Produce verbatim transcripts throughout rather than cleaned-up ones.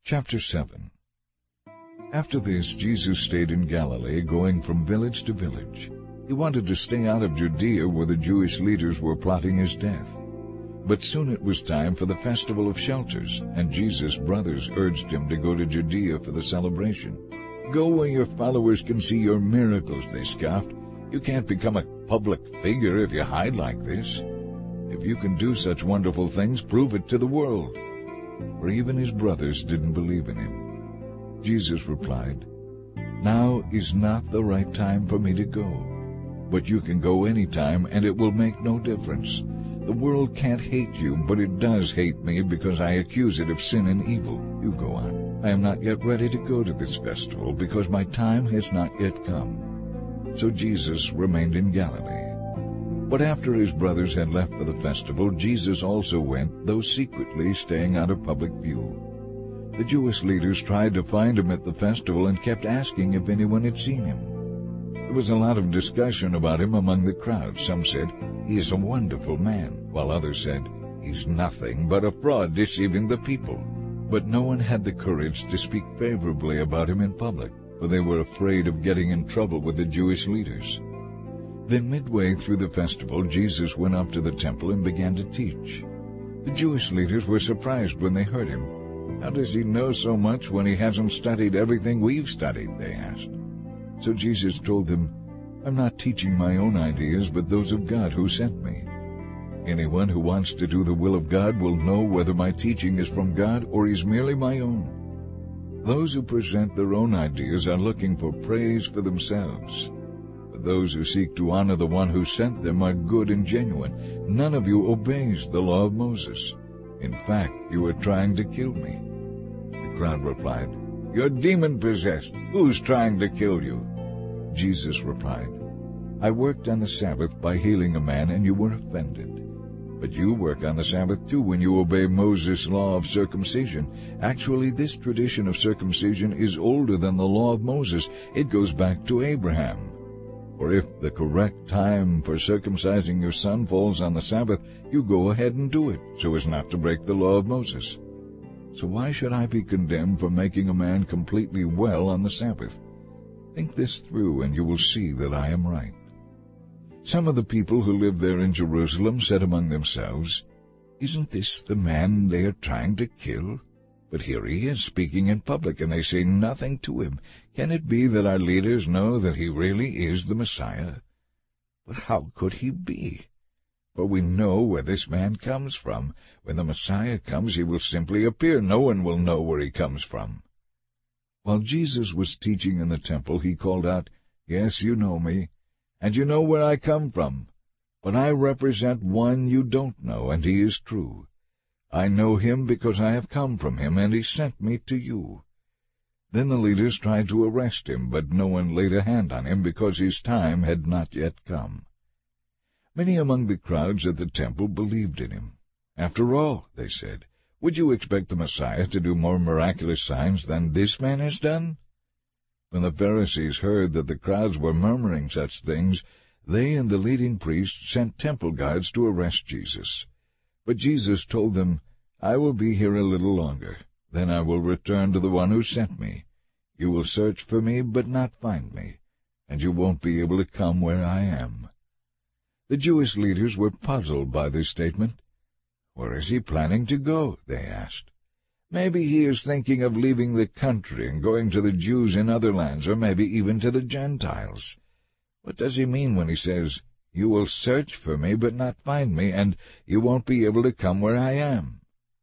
Chapter seven. After this, Jesus stayed in Galilee, going from village to village. He wanted to stay out of Judea, where the Jewish leaders were plotting his death. But soon it was time for the Festival of Shelters, and Jesus' brothers urged him to go to Judea for the celebration. "Go where your followers can see your miracles," they scoffed. "You can't become a public figure if you hide like this. If you can do such wonderful things, prove it to the world." For even his brothers didn't believe in him. Jesus replied, "Now is not the right time for me to go, but you can go any time, and it will make no difference. The world can't hate you, but it does hate me because I accuse it of sin and evil. You go on. I am not yet ready to go to this festival because my time has not yet come." So Jesus remained in Galilee. But after his brothers had left for the festival, Jesus also went, though secretly, staying out of public view. The Jewish leaders tried to find him at the festival and kept asking if anyone had seen him. There was a lot of discussion about him among the crowd. Some said, "He is a wonderful man," while others said, "He's nothing but a fraud deceiving the people." But no one had the courage to speak favorably about him in public, for they were afraid of getting in trouble with the Jewish leaders. Then midway through the festival, Jesus went up to the temple and began to teach. The Jewish leaders were surprised when they heard him. "How does he know so much when he hasn't studied everything we've studied?" they asked. So Jesus told them, "I'm not teaching my own ideas, but those of God who sent me. Anyone who wants to do the will of God will know whether my teaching is from God or is merely my own. Those who present their own ideas are looking for praise for themselves. But those who seek to honor the one who sent them are good and genuine. None of you obeys the law of Moses. In fact, you are trying to kill me." The crowd replied, "You're demon-possessed. Who's trying to kill you?" Jesus replied, "I worked on the Sabbath by healing a man, and you were offended. But you work on the Sabbath too when you obey Moses' law of circumcision. Actually, this tradition of circumcision is older than the law of Moses. It goes back to Abraham. For if the correct time for circumcising your son falls on the Sabbath, you go ahead and do it, so as not to break the law of Moses. So why should I be condemned for making a man completely well on the Sabbath? Think this through, and you will see that I am right." Some of the people who lived there in Jerusalem said among themselves, "Isn't this the man they are trying to kill? But here he is speaking in public, and they say nothing to him. Can it be that our leaders know that he really is the Messiah? But how could he be? For we know where this man comes from. When the Messiah comes, he will simply appear. No one will know where he comes from." While Jesus was teaching in the temple, he called out, "Yes, you know me, and you know where I come from. But I represent one you don't know, and he is true. I know him because I have come from him, and he sent me to you." Then the leaders tried to arrest him, but no one laid a hand on him because his time had not yet come. Many among the crowds at the temple believed in him. "After all," they said, "would you expect the Messiah to do more miraculous signs than this man has done?" When the Pharisees heard that the crowds were murmuring such things, they and the leading priests sent temple guards to arrest Jesus. But Jesus told them, "I will be here a little longer. Then I will return to the one who sent me. You will search for me, but not find me, and you won't be able to come where I am." The Jewish leaders were puzzled by this statement. "Where is he planning to go?" they asked. "Maybe he is thinking of leaving the country and going to the Jews in other lands, or maybe even to the Gentiles. What does he mean when he says, 'You will search for me, but not find me, and you won't be able to come where I am'?"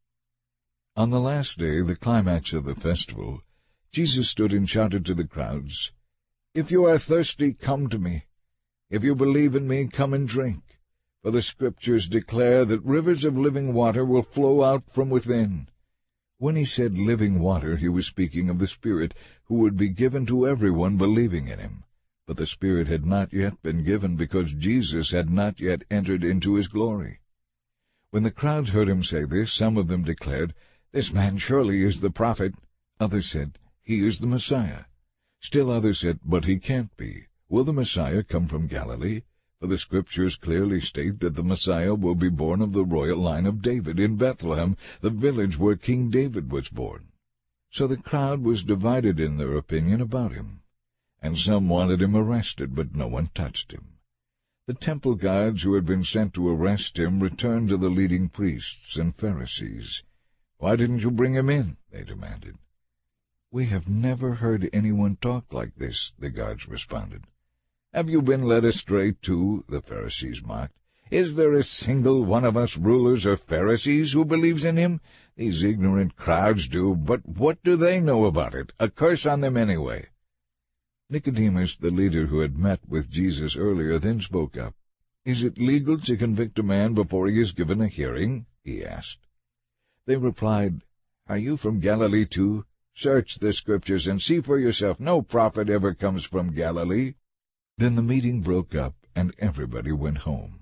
On the last day, the climax of the festival, Jesus stood and shouted to the crowds, "If you are thirsty, come to me. If you believe in me, come and drink. For the Scriptures declare that rivers of living water will flow out from within." When he said living water, he was speaking of the Spirit, who would be given to everyone believing in him. But the Spirit had not yet been given because Jesus had not yet entered into his glory. When the crowds heard him say this, some of them declared, "This man surely is the prophet." Others said, "He is the Messiah." Still others said, "But he can't be. Will the Messiah come from Galilee? For the Scriptures clearly state that the Messiah will be born of the royal line of David in Bethlehem, the village where King David was born." So the crowd was divided in their opinion about him, and some wanted him arrested, but no one touched him. The temple guards who had been sent to arrest him returned to the leading priests and Pharisees. "Why didn't you bring him in?" they demanded. "We have never heard anyone talk like this," the guards responded. "Have you been led astray too?" the Pharisees mocked. "Is there a single one of us rulers or Pharisees who believes in him? These ignorant crowds do, but what do they know about it? A curse on them anyway." Nicodemus, the leader who had met with Jesus earlier, then spoke up. "Is it legal to convict a man before he is given a hearing?" he asked. They replied, "Are you from Galilee too? Search the Scriptures and see for yourself. No prophet ever comes from Galilee." Then the meeting broke up, and everybody went home.